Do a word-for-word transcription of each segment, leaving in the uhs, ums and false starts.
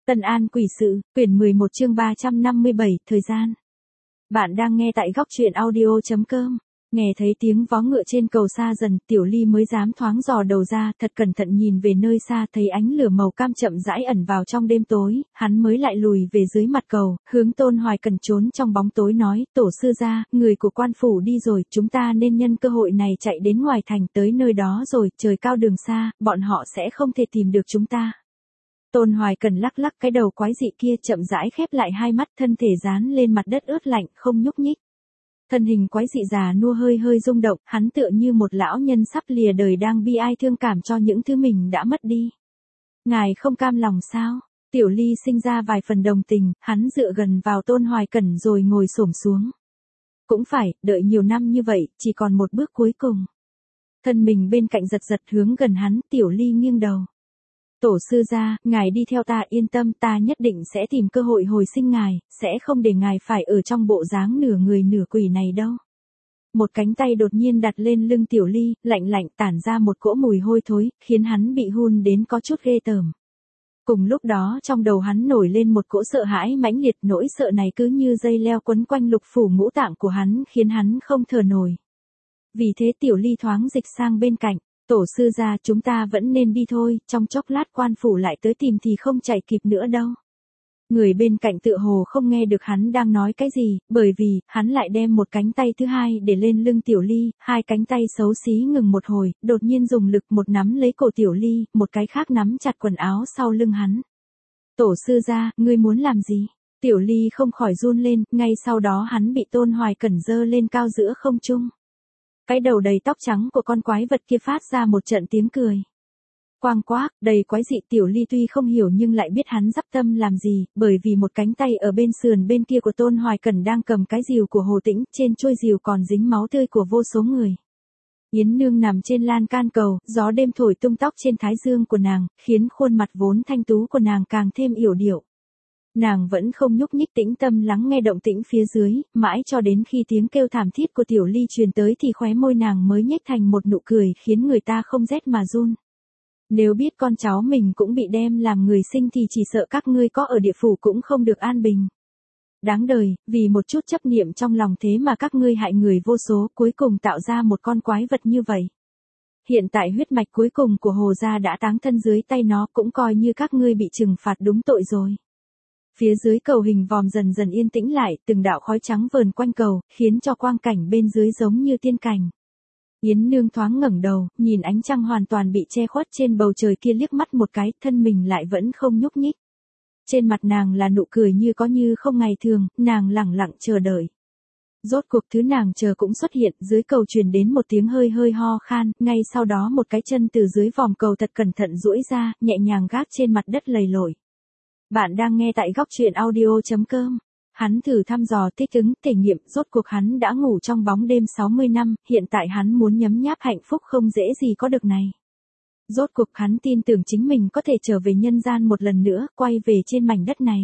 Tân An Quỷ Sự, quyển mười một chương ba trăm năm mươi bảy, thời gian. Bạn đang nghe tại góc truyện audio chấm com. Nghe thấy tiếng vó ngựa trên cầu xa dần, Tiểu Ly mới dám thoáng dò đầu ra, thật cẩn thận nhìn về nơi xa, thấy ánh lửa màu cam chậm rãi ẩn vào trong đêm tối, hắn mới lại lùi về dưới mặt cầu, hướng Tôn Hoài Cần trốn trong bóng tối nói, tổ sư gia, người của quan phủ đi rồi, chúng ta nên nhân cơ hội này chạy đến ngoài thành, tới nơi đó rồi, trời cao đường xa, bọn họ sẽ không thể tìm được chúng ta. Tôn Hoài Cần lắc lắc cái đầu quái dị kia, chậm rãi khép lại hai mắt, thân thể dán lên mặt đất ướt lạnh, không nhúc nhích. Thân hình quái dị già nua hơi hơi rung động, hắn tựa như một lão nhân sắp lìa đời đang bi ai thương cảm cho những thứ mình đã mất đi. Ngài không cam lòng sao? Tiểu Ly sinh ra vài phần đồng tình, hắn dựa gần vào Tôn Hoài Cần rồi ngồi xổm xuống. Cũng phải, đợi nhiều năm như vậy, chỉ còn một bước cuối cùng. Thân mình bên cạnh giật giật hướng gần hắn, Tiểu Ly nghiêng đầu. Tổ sư gia, ngài đi theo ta, yên tâm, ta nhất định sẽ tìm cơ hội hồi sinh ngài, sẽ không để ngài phải ở trong bộ dáng nửa người nửa quỷ này đâu. Một cánh tay đột nhiên đặt lên lưng Tiểu Ly, lạnh lạnh tản ra một cỗ mùi hôi thối, khiến hắn bị hun đến có chút ghê tởm. Cùng lúc đó trong đầu hắn nổi lên một cỗ sợ hãi mãnh liệt, nỗi sợ này cứ như dây leo quấn quanh lục phủ ngũ tạng của hắn, khiến hắn không thở nổi. Vì thế Tiểu Ly thoáng dịch sang bên cạnh. Tổ sư gia, chúng ta vẫn nên đi thôi, trong chốc lát quan phủ lại tới tìm thì không chạy kịp nữa đâu. Người bên cạnh tựa hồ không nghe được hắn đang nói cái gì, bởi vì, hắn lại đem một cánh tay thứ hai để lên lưng Tiểu Ly, hai cánh tay xấu xí ngừng một hồi, đột nhiên dùng lực một nắm lấy cổ Tiểu Ly, một cái khác nắm chặt quần áo sau lưng hắn. Tổ sư gia, ngươi muốn làm gì? Tiểu Ly không khỏi run lên, ngay sau đó hắn bị Tôn Hoài Cần giơ lên cao giữa không trung. Cái đầu đầy tóc trắng của con quái vật kia phát ra một trận tiếng cười. Quang quác, đầy quái dị. Tiểu Ly tuy không hiểu nhưng lại biết hắn dắp tâm làm gì, bởi vì một cánh tay ở bên sườn bên kia của Tôn Hoài Cần đang cầm cái rìu của Hồ Tĩnh, trên chuôi rìu còn dính máu tươi của vô số người. Yến Nương nằm trên lan can cầu, gió đêm thổi tung tóc trên thái dương của nàng, khiến khuôn mặt vốn thanh tú của nàng càng thêm yểu điệu. Nàng vẫn không nhúc nhích, tĩnh tâm lắng nghe động tĩnh phía dưới, mãi cho đến khi tiếng kêu thảm thiết của Tiểu Ly truyền tới thì khóe môi nàng mới nhếch thành một nụ cười khiến người ta không rét mà run. Nếu biết con cháu mình cũng bị đem làm người sinh thì chỉ sợ các ngươi có ở địa phủ cũng không được an bình. Đáng đời, vì một chút chấp niệm trong lòng thế mà các ngươi hại người vô số, cuối cùng tạo ra một con quái vật như vậy. Hiện tại huyết mạch cuối cùng của Hồ gia đã táng thân dưới tay nó, cũng coi như các ngươi bị trừng phạt đúng tội rồi. Phía dưới cầu hình vòm dần dần yên tĩnh lại, từng đạo khói trắng vờn quanh cầu, khiến cho quang cảnh bên dưới giống như tiên cảnh. Yến Nương thoáng ngẩng đầu, nhìn ánh trăng hoàn toàn bị che khuất trên bầu trời kia liếc mắt một cái, thân mình lại vẫn không nhúc nhích. Trên mặt nàng là nụ cười như có như không ngày thường, nàng lẳng lặng chờ đợi. Rốt cuộc thứ nàng chờ cũng xuất hiện, dưới cầu truyền đến một tiếng hơi hơi ho khan, ngay sau đó một cái chân từ dưới vòm cầu thật cẩn thận duỗi ra, nhẹ nhàng gác trên mặt đất lầy lội. Bạn đang nghe tại góc truyện audio chấm com. Hắn thử thăm dò thích ứng, thể nghiệm, rốt cuộc hắn đã ngủ trong bóng đêm sáu mươi năm, hiện tại hắn muốn nhấm nháp hạnh phúc không dễ gì có được này. Rốt cuộc hắn tin tưởng chính mình có thể trở về nhân gian một lần nữa, quay về trên mảnh đất này.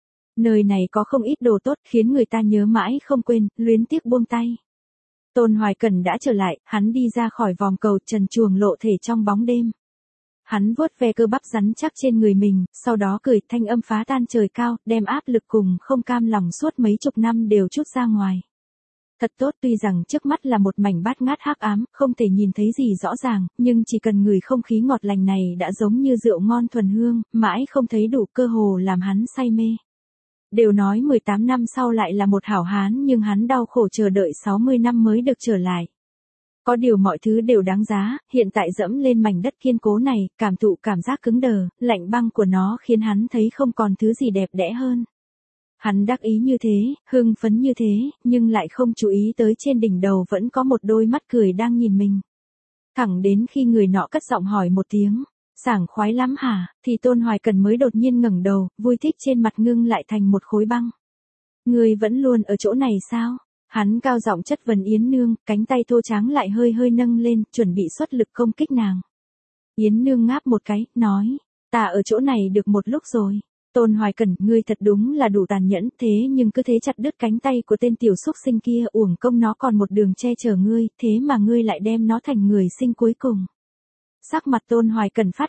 Nơi này có không ít đồ tốt, khiến người ta nhớ mãi không quên, luyến tiếc buông tay. Tôn Hoài Cần đã trở lại, hắn đi ra khỏi vòm cầu, trần truồng lộ thể trong bóng đêm. Hắn vuốt ve cơ bắp rắn chắc trên người mình, sau đó cười, thanh âm phá tan trời cao, đem áp lực cùng không cam lòng suốt mấy chục năm đều trút ra ngoài. Thật tốt, tuy rằng trước mắt là một mảnh bát ngát hắc ám, không thể nhìn thấy gì rõ ràng, nhưng chỉ cần ngửi không khí ngọt lành này đã giống như rượu ngon thuần hương, mãi không thấy đủ, cơ hồ làm hắn say mê. Đều nói mười tám năm sau lại là một hảo hán, nhưng hắn đau khổ chờ đợi sáu mươi năm mới được trở lại. Có điều mọi thứ đều đáng giá, hiện tại dẫm lên mảnh đất kiên cố này, cảm thụ cảm giác cứng đờ, lạnh băng của nó khiến hắn thấy không còn thứ gì đẹp đẽ hơn. Hắn đắc ý như thế, hưng phấn như thế, nhưng lại không chú ý tới trên đỉnh đầu vẫn có một đôi mắt cười đang nhìn mình. Thẳng đến khi người nọ cất giọng hỏi một tiếng, sảng khoái lắm hả, thì Tôn Hoài Cần mới đột nhiên ngẩng đầu, vui thích trên mặt ngưng lại thành một khối băng. Ngươi vẫn luôn ở chỗ này sao? Hắn cao giọng chất vấn Yến Nương, cánh tay thô tráng lại hơi hơi nâng lên, chuẩn bị xuất lực công kích nàng. Yến Nương ngáp một cái, nói, ta ở chỗ này được một lúc rồi. Tôn Hoài Cần, ngươi thật đúng là đủ tàn nhẫn, thế nhưng cứ thế chặt đứt cánh tay của tên tiểu xúc sinh kia, uổng công nó còn một đường che chở ngươi, thế mà ngươi lại đem nó thành người sinh cuối cùng. Sắc mặt Tôn Hoài Cần phát lạnh,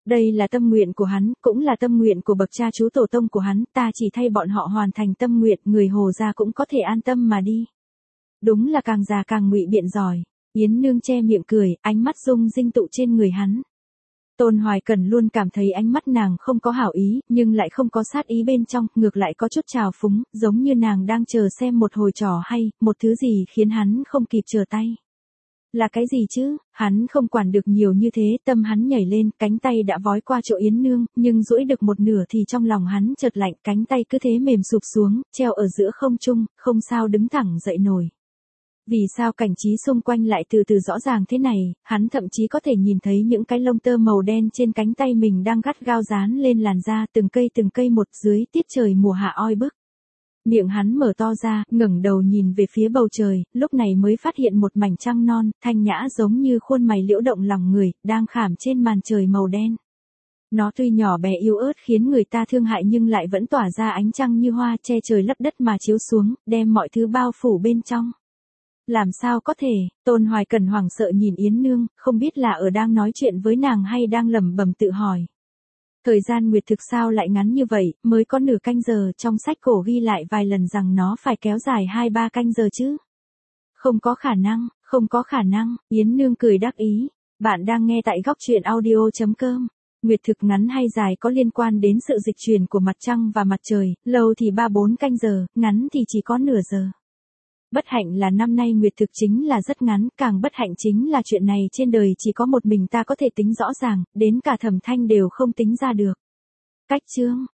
Đây là tâm nguyện của hắn, cũng là tâm nguyện của bậc cha chú tổ tông của hắn, ta chỉ thay bọn họ hoàn thành tâm nguyện, người Hồ gia cũng có thể an tâm mà đi. Đúng là càng già càng ngụy biện giỏi. Yến Nương che miệng cười, ánh mắt rung rinh tụ trên người hắn. Tôn Hoài Cẩn luôn cảm thấy ánh mắt nàng không có hảo ý, nhưng lại không có sát ý bên trong, ngược lại có chút trào phúng, giống như nàng đang chờ xem một hồi trò hay, một thứ gì khiến hắn không kịp chờ tay. Là cái gì chứ, hắn không quản được nhiều như thế, tâm hắn nhảy lên, cánh tay đã vói qua chỗ Yến Nương, nhưng duỗi được một nửa thì trong lòng hắn chợt lạnh, cánh tay cứ thế mềm sụp xuống, treo ở giữa không trung, không sao đứng thẳng dậy nổi. Vì sao cảnh trí xung quanh lại từ từ rõ ràng thế này, hắn thậm chí có thể nhìn thấy những cái lông tơ màu đen trên cánh tay mình đang gắt gao dán lên làn da, từng cây từng cây một dưới tiết trời mùa hạ oi bức. Miệng hắn mở to ra, ngẩng đầu nhìn về phía bầu trời, lúc này mới phát hiện một mảnh trăng non, thanh nhã giống như khuôn mày liễu động lòng người, đang khảm trên màn trời màu đen. Nó tuy nhỏ bé yếu ớt khiến người ta thương hại nhưng lại vẫn tỏa ra ánh trăng như hoa che trời lấp đất mà chiếu xuống, đem mọi thứ bao phủ bên trong. Làm sao có thể, Tôn Hoài Cẩn hoảng sợ nhìn Yến Nương, không biết là ở đang nói chuyện với nàng hay đang lẩm bẩm tự hỏi. Thời gian nguyệt thực sao lại ngắn như vậy, mới có nửa canh giờ, trong sách cổ ghi lại vài lần rằng nó phải kéo dài hai ba canh giờ chứ. Không có khả năng, không có khả năng, Yến Nương cười đắc ý. Bạn đang nghe tại góc truyện audio chấm com. Nguyệt thực ngắn hay dài có liên quan đến sự dịch chuyển của mặt trăng và mặt trời, lâu thì ba bốn canh giờ, ngắn thì chỉ có nửa giờ. Bất hạnh là năm nay nguyệt thực chính là rất ngắn, càng bất hạnh chính là chuyện này trên đời chỉ có một mình ta có thể tính rõ ràng, đến cả Thẩm Thanh đều không tính ra được. Cách chương